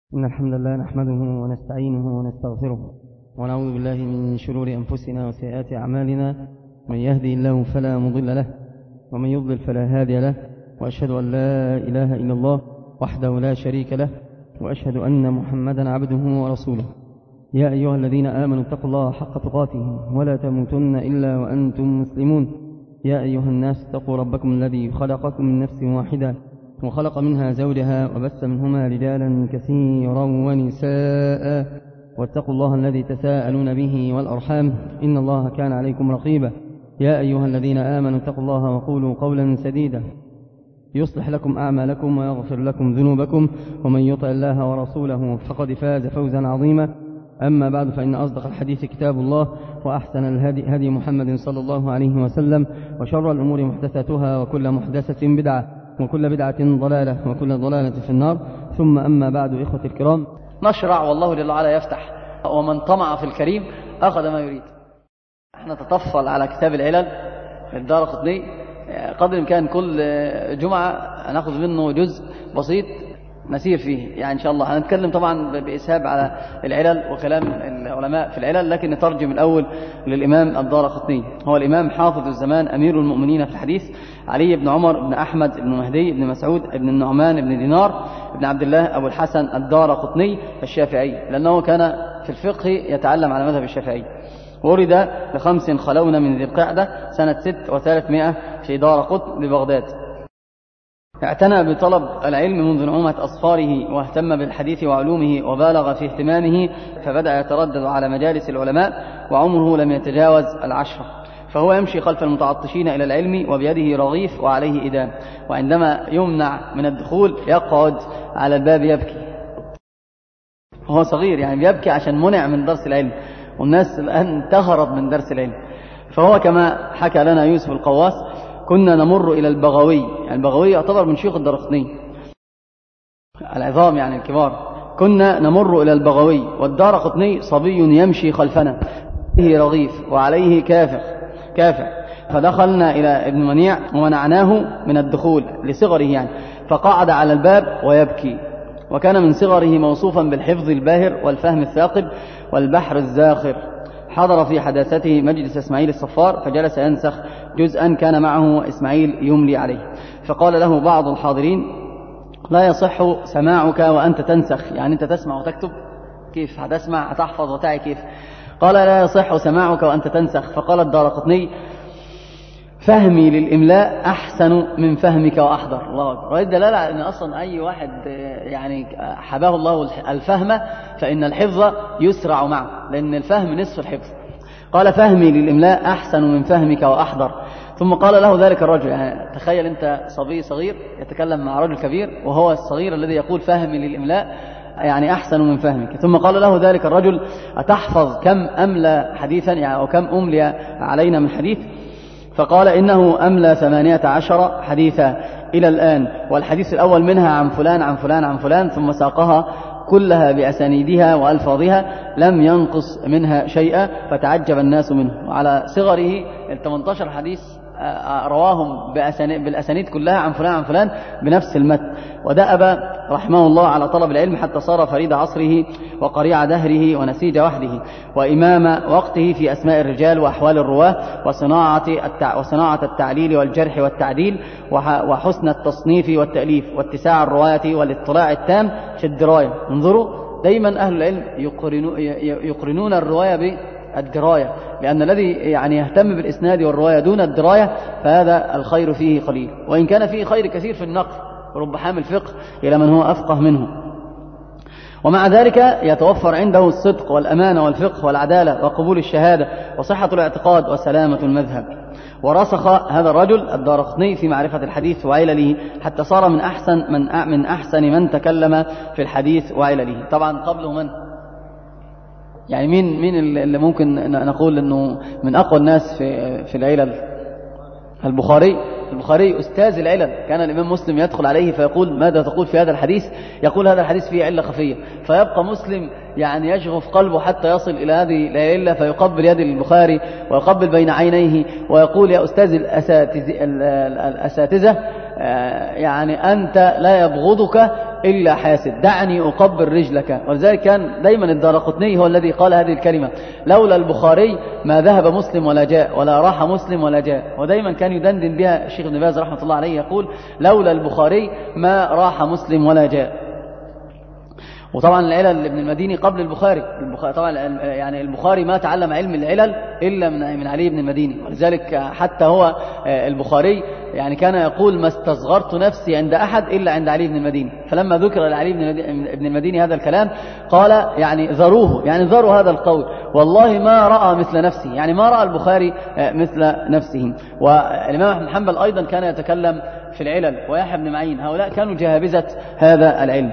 إن الحمد لله نحمده ونستعينه ونستغفره ونعوذ بالله من شرور أنفسنا وسيئات أعمالنا. من يهدي الله فلا مضل له ومن يضلل فلا هادي له، وأشهد أن لا إله إلا الله وحده لا شريك له، وأشهد أن محمدا عبده ورسوله. يا أيها الذين آمنوا اتقوا الله حق تقاته ولا تموتن إلا وأنتم مسلمون. يا أيها الناس اتقوا ربكم الذي خلقكم من نفس واحدة وخلق منها زوجها وبث منهما رجالا كثيرا ونساء، واتقوا الله الذي تساءلون به والأرحام إن الله كان عليكم رقيبا. يا أيها الذين آمنوا اتقوا الله وقولوا قولا سديدا يصلح لكم أعمالكم ويغفر لكم ذنوبكم، ومن يطع الله ورسوله فقد فاز فوزا عظيما. أما بعد، فإن أصدق الحديث كتاب الله، وأحسن الهدي هدي محمد صلى الله عليه وسلم، وشر الأمور محدثاتها، وكل محدثة بدعة، وكل بدعة ضلالة، وكل ضلالة في النار. ثم أما بعد، إخوة الكرام، نشرع والله جل وعلا يفتح، ومن طمع في الكريم أخذ ما يريد. احنا نتطفل على كتاب العلل للدارقطني قدر الإمكان، كل جمعة نأخذ منه جزء بسيط نسير فيه، يعني إن شاء الله. هنتكلم طبعا بإسهاب على العلل وكلام العلماء في العلل، لكن نترجم الأول للإمام الدارقطني. هو الإمام حافظ الزمان أمير المؤمنين في الحديث، علي بن عمر بن أحمد بن مهدي بن مسعود بن النعمان بن دينار بن عبد الله أبو الحسن الدارقطني الشافعي، لأنه كان في الفقه يتعلم على مذهب الشافعي. ولد ل5 خلون من ذي القعدة سنة 6 و300 في دارقطن ببغداد. اعتنى بطلب العلم منذ نعومة أصفاره، واهتم بالحديث وعلومه، وبالغ في اهتمامه، فبدأ يتردد على مجالس العلماء، وعمره لم يتجاوز 10. فهو يمشي خلف المتعطشين إلى العلم، وبيده رغيف وعليه إدام، وعندما يمنع من الدخول يقعد على الباب يبكي. وهو صغير يعني بيبكي عشان منع من درس العلم، والناس الآن تهرب من درس العلم. فهو كما حكى لنا يوسف القواس: كنا نمر إلى البغوي، يعني البغوي يعتبر من شيوخ الدارقطني العظام، يعني الكبار. كنا نمر إلى البغوي والدارقطني صبي يمشي خلفنا، به رغيف وعليه كافع. فدخلنا إلى ابن منيع ومنعناه من الدخول لصغره يعني، فقعد على الباب ويبكي. وكان من صغره موصوفا بالحفظ الباهر والفهم الثاقب والبحر الزاخر. حضر في حداثته مجلس إسماعيل الصفار، فجلس ينسخ جزءا كان معه إسماعيل يملي عليه. فقال له بعض الحاضرين: لا يصح سماعك وأنت تنسخ، يعني أنت تسمع وتكتب، كيف هتسمع هتحفظ وتعي كيف؟ قال: لا يصح سماعك وأنت تنسخ. فقال الدارقطني: فهمي للإملاء أحسن من فهمك وأحضر. الله أكبر. وهذه دلالة على أن أصلا أي واحد يعني حباه الله الفهم، فإن الحفظ يسرع معه، لأن الفهم نصف الحفظ. قال: فهمي للإملاء أحسن من فهمك وأحضر. ثم قال له ذلك الرجل، يعني تخيل أنت صبي صغير يتكلم مع رجل كبير، وهو الصغير الذي يقول فهمي للإملاء يعني أحسن من فهمك. ثم قال له ذلك الرجل: أتحفظ كم أملى حديثا، يعني أو كم أملي علينا من حديث؟ فقال: إنه أملى 18 حديثا إلى الآن، والحديث الأول منها عن فلان عن فلان عن فلان، ثم ساقها كلها بأسانيدها وألفاظها، لم ينقص منها شيئا. فتعجب الناس منه. وعلى صغره 18 حديث رواهم بالأسانيد كلها عن فلان عن فلان بنفس المتن. ودأب رحمه الله على طلب العلم حتى صار فريد عصره وقريع دهره ونسيج وحده، وإمام وقته في أسماء الرجال وأحوال الرواه، وصناعة التعليل والجرح والتعديل، وحسن التصنيف والتأليف، واتساع الرواية والاطلاع التام في الدراية. انظروا، دايما أهل العلم يقرنون الرواية بالدراية، لأن الذي يعني يهتم بالإسناد والرواية دون الدراية فهذا الخير فيه قليل، وإن كان فيه خير كثير في النقل، رب حامل فقه إلى من هو أفقه منه. ومع ذلك يتوفر عنده الصدق والأمانة والفقه والعدالة وقبول الشهادة وصحة الاعتقاد وسلامة المذهب. ورسخ هذا الرجل الدارقطني في معرفة الحديث وعلله، حتى صار من أحسن من تكلم في الحديث وعلله. طبعا قبله من؟ يعني مين اللي ممكن نقول أنه من أقوى الناس في العلل؟ البخاري أستاذ العلل. كان الإمام مسلم يدخل عليه فيقول: ماذا تقول في هذا الحديث؟ يقول: هذا الحديث فيه علة خفية. فيبقى مسلم يعني يشغف قلبه حتى يصل إلى هذه العلة، فيقبل يد البخاري ويقبل بين عينيه ويقول: يا أستاذ الأساتذة، يعني أنت لا يبغضك إلا حاسد، دعني أقبل رجلك. ولذلك كان دايما الدارقطني هو الذي قال هذه الكلمة: لولا البخاري ما ذهب مسلم ولا جاء، ولا راح مسلم ولا جاء. ودايما كان يدندن بها الشيخ ابن باز رحمة الله عليه، يقول: لولا البخاري ما راح مسلم ولا جاء. وطبعا العلل ابن المديني قبل البخاري طبعا يعني البخاري ما تعلم علم العلل إلا من علي بن المديني. ولذلك حتى هو البخاري يعني كان يقول: ما استصغرت نفسي عند أحد إلا عند علي بن المديني. فلما ذكر لعلي بن المديني هذا الكلام قال: يعني ذروه، يعني ذروا هذا القول، والله ما رأى مثل نفسي، يعني ما رأى البخاري مثل نفسه. والإمام أحمد بن حنبل أيضا كان يتكلم في العلل، ويحيى بن معين، هؤلاء كانوا جهابذة هذا العلم.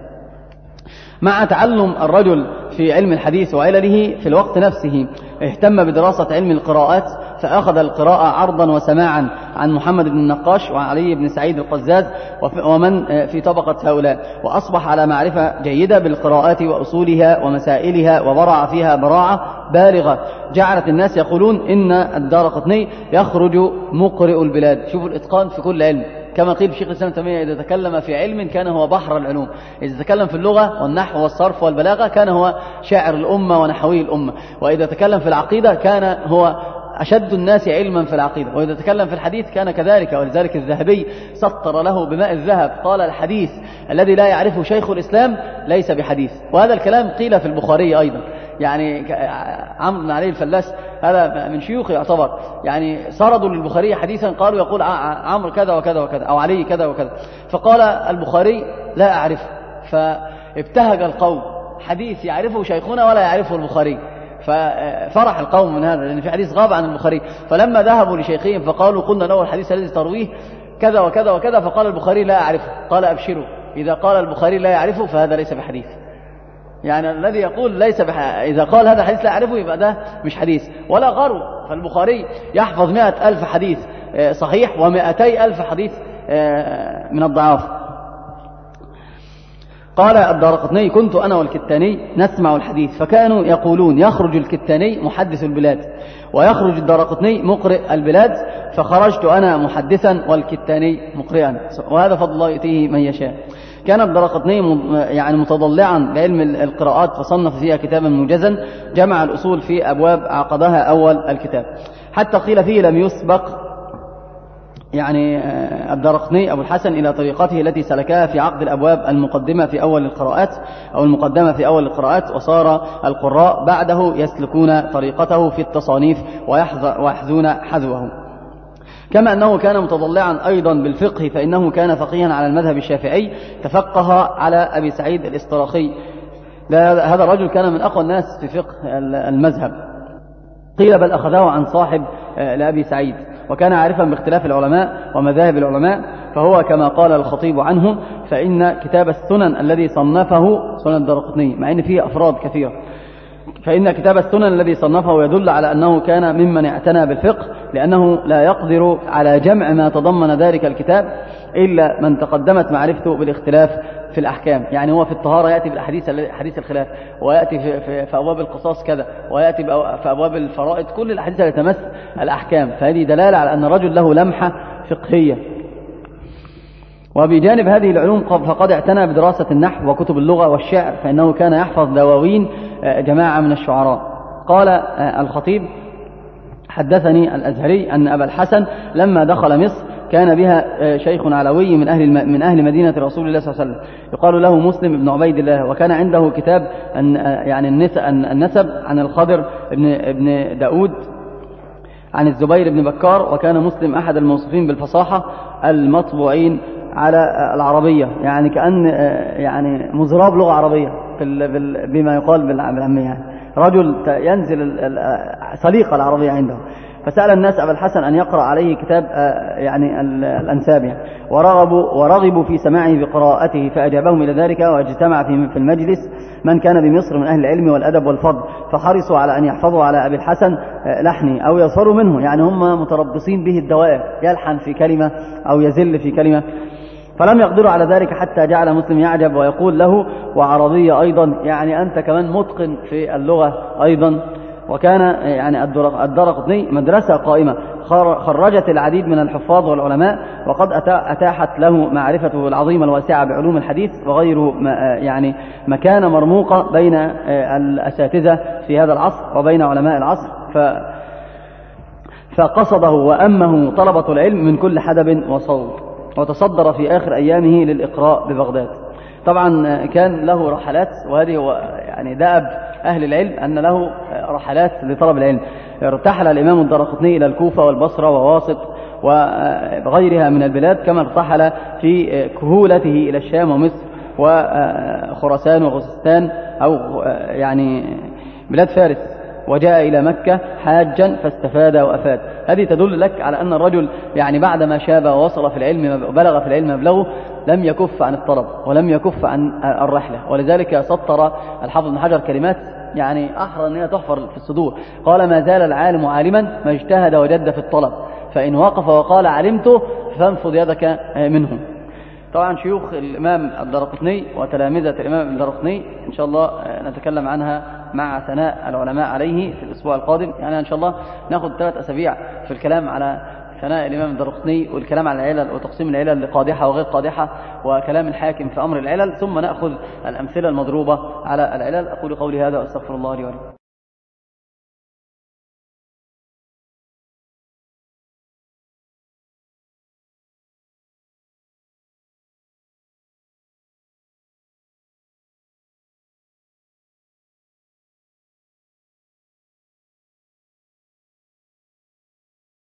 مع تعلم الرجل في علم الحديث وعلله في الوقت نفسه اهتم بدراسة علم القراءات، فأخذ القراءة عرضا وسماعا عن محمد بن النقاش وعن علي بن سعيد القزاز ومن في طبقة هؤلاء، وأصبح على معرفة جيدة بالقراءات وأصولها ومسائلها، وبرع فيها براعة بالغة جعلت الناس يقولون إن الدارقطني يخرج مقرئ البلاد. شوفوا الإتقان في كل علم. كما قيل في شيخ الإسلام تيمية: إذا تكلم في علم كان هو بحر العلوم، إذا تكلم في اللغة والنحو والصرف والبلاغة كان هو شاعر الأمة ونحوي الأمة، وإذا تكلم في العقيدة كان هو أشد الناس علما في العقيدة، وإذا تكلم في الحديث كان كذلك. ولذلك الذهبي سطر له بماء الذهب، قال: الحديث الذي لا يعرفه شيخ الإسلام ليس بحديث. وهذا الكلام قيل في البخاري أيضا. يعني عمرو بن علي الفلاس هذا من شيوخه يعتبر، يعني سردوا للبخاري حديثا قالوا يقول عمرو كذا وكذا وكذا، أو علي كذا وكذا، فقال البخاري: لا أعرف. فابتهج القوم: حديث يعرفه شيخنا ولا يعرفه البخاري. ففرح القوم من هذا، لأن في حديث غاب عن البخاري. فلما ذهبوا لشيخهم فقالوا: قلنا له الحديث الذي ترويه كذا وكذا وكذا، فقال البخاري: لا أعرفه. قال: أبشروا، إذا قال البخاري لا يعرفه فهذا ليس بحديث. يعني الذي يقول ليس إذا قال هذا الحديث لا أعرفه يبقى ده مش حديث ولا غرو. فالبخاري يحفظ 100,000 حديث صحيح و200,000 حديث من الضعاف. قال الدارقطني: كنت أنا والكتاني نسمع الحديث، فكانوا يقولون: يخرج الكتاني محدث البلاد، ويخرج الدارقطني مقرئ البلاد، فخرجت أنا محدثا والكتاني مقرئا، وهذا فضل الله يؤتيه من يشاء. كان الدارقطني يعني متضلعا بعلم القراءات، فصنف فيها كتابا موجزا جمع الأصول في أبواب عقدها أول الكتاب، حتى قيل فيه لم يسبق يعني الدارقطني أبو الحسن إلى طريقته التي سلكها في عقد الأبواب المقدمة في أول القراءات أو المقدمة في أول القراءات، وصار القراء بعده يسلكون طريقته في التصانيف ويحذون حذوه. كما أنه كان متضلعا أيضا بالفقه، فإنه كان فقيها على المذهب الشافعي، تفقه على أبي سعيد الاستراخي. هذا الرجل كان من أقوى الناس في فقه المذهب، قيل بل أخذه عن صاحب لأبي سعيد، وكان عارفا باختلاف العلماء ومذاهب العلماء. فهو كما قال الخطيب عنه: فإن كتاب السنن الذي صنفه سنن الدارقطني، مع أن فيه أفراد كثيرة، فإن كتاب السنن الذي صنفه يدل على أنه كان ممن اعتنى بالفقه، لأنه لا يقدر على جمع ما تضمن ذلك الكتاب إلا من تقدمت معرفته بالاختلاف في الأحكام. يعني هو في الطهارة يأتي بالأحاديث حديث الخلاف، ويأتي في أبواب القصاص كذا، ويأتي في أبواب الفرائض، كل الأحاديث التي تمس الأحكام. فهذه دلالة على أن الرجل له لمحة فقهية. وبجانب هذه العلوم فقد اعتنى بدراسة النحو وكتب اللغة والشعر، فإنه كان يحفظ دواوين جماعة من الشعراء. قال الخطيب: حدثني الأزهري أن أبا الحسن لما دخل مصر كان بها شيخ علوي من أهل مدينة رسول الله صلى الله عليه وسلم يقال له مسلم بن عبيد الله، وكان عنده كتاب يعني النسب عن الخضر ابن داود عن الزبير بن بكار، وكان مسلم أحد الموصوفين بالفصاحة المطبوعين على العربية، يعني كأن يعني مزراب لغة عربية بما يقال بالعامية، يعني رجل ينزل سليقة العربية عنده. فسأل الناس أبا الحسن أن يقرأ عليه كتاب يعني الأنساب، يعني ورغبوا في سماعه بقراءته، فأجابهم إلى ذلك، واجتمع في المجلس من كان بمصر من أهل العلم والأدب والفضل، فحرصوا على أن يحفظوا على أبي الحسن لحني أو يصفروا منه، يعني هم متربصين به الدوائر، يلحن في كلمة أو يزل في كلمة، فلم يقدروا على ذلك حتى جعل مسلم يعجب ويقول له: وعربية أيضا، يعني أنت كمان متقن في اللغة أيضا. وكان يعني الدارقطني مدرسة قائمة. خرجت العديد من الحفاظ والعلماء، وقد أتاحت له معرفته العظيمة الواسعة بعلوم الحديث وغيره يعني مكانة مرموقة بين الأساتذة في هذا العصر وبين علماء العصر، فقصده وأمه طلبة العلم من كل حدب وصوب، وتصدر في آخر أيامه للإقراء ببغداد. طبعا كان له رحلات، وهذه هو يعني دأب أهل العلم أن له رحلات لطلب العلم. ارتحل الإمام الدارقطني إلى الكوفة والبصرة وواسط وغيرها من البلاد، كما ارتحل في كهولته إلى الشام ومصر وخراسان وغزستان أو يعني بلاد فارس، وجاء إلى مكة حاجا فاستفاد وأفاد. هذه تدل لك على أن الرجل يعني بعدما شاب ووصل في العلم وبلغ في العلم مبلغه لم يكف عن الطلب ولم يكف عن الرحلة. ولذلك سطر الحافظ بن حجر كلمات يعني أحرى أن هي تحفر في الصدور. قال: ما زال العالم عالما ما اجتهد وجد في الطلب، فإن وقف وقال علمته فانفض يدك منه. طبعا شيوخ الإمام الدارقطني وتلامذة الإمام الدارقطني إن شاء الله نتكلم عنها مع ثناء العلماء عليه في الأسبوع القادم. يعني إن شاء الله نأخذ 3 أسابيع في الكلام على ثناء الإمام الدارقطني والكلام على العلل وتقسيم العلل لقادحة وغير قادحة وكلام الحاكم في أمر العلل، ثم نأخذ الأمثلة المضروبة على العلل. أقول قولي هذا وأستغفر الله لي ولكم.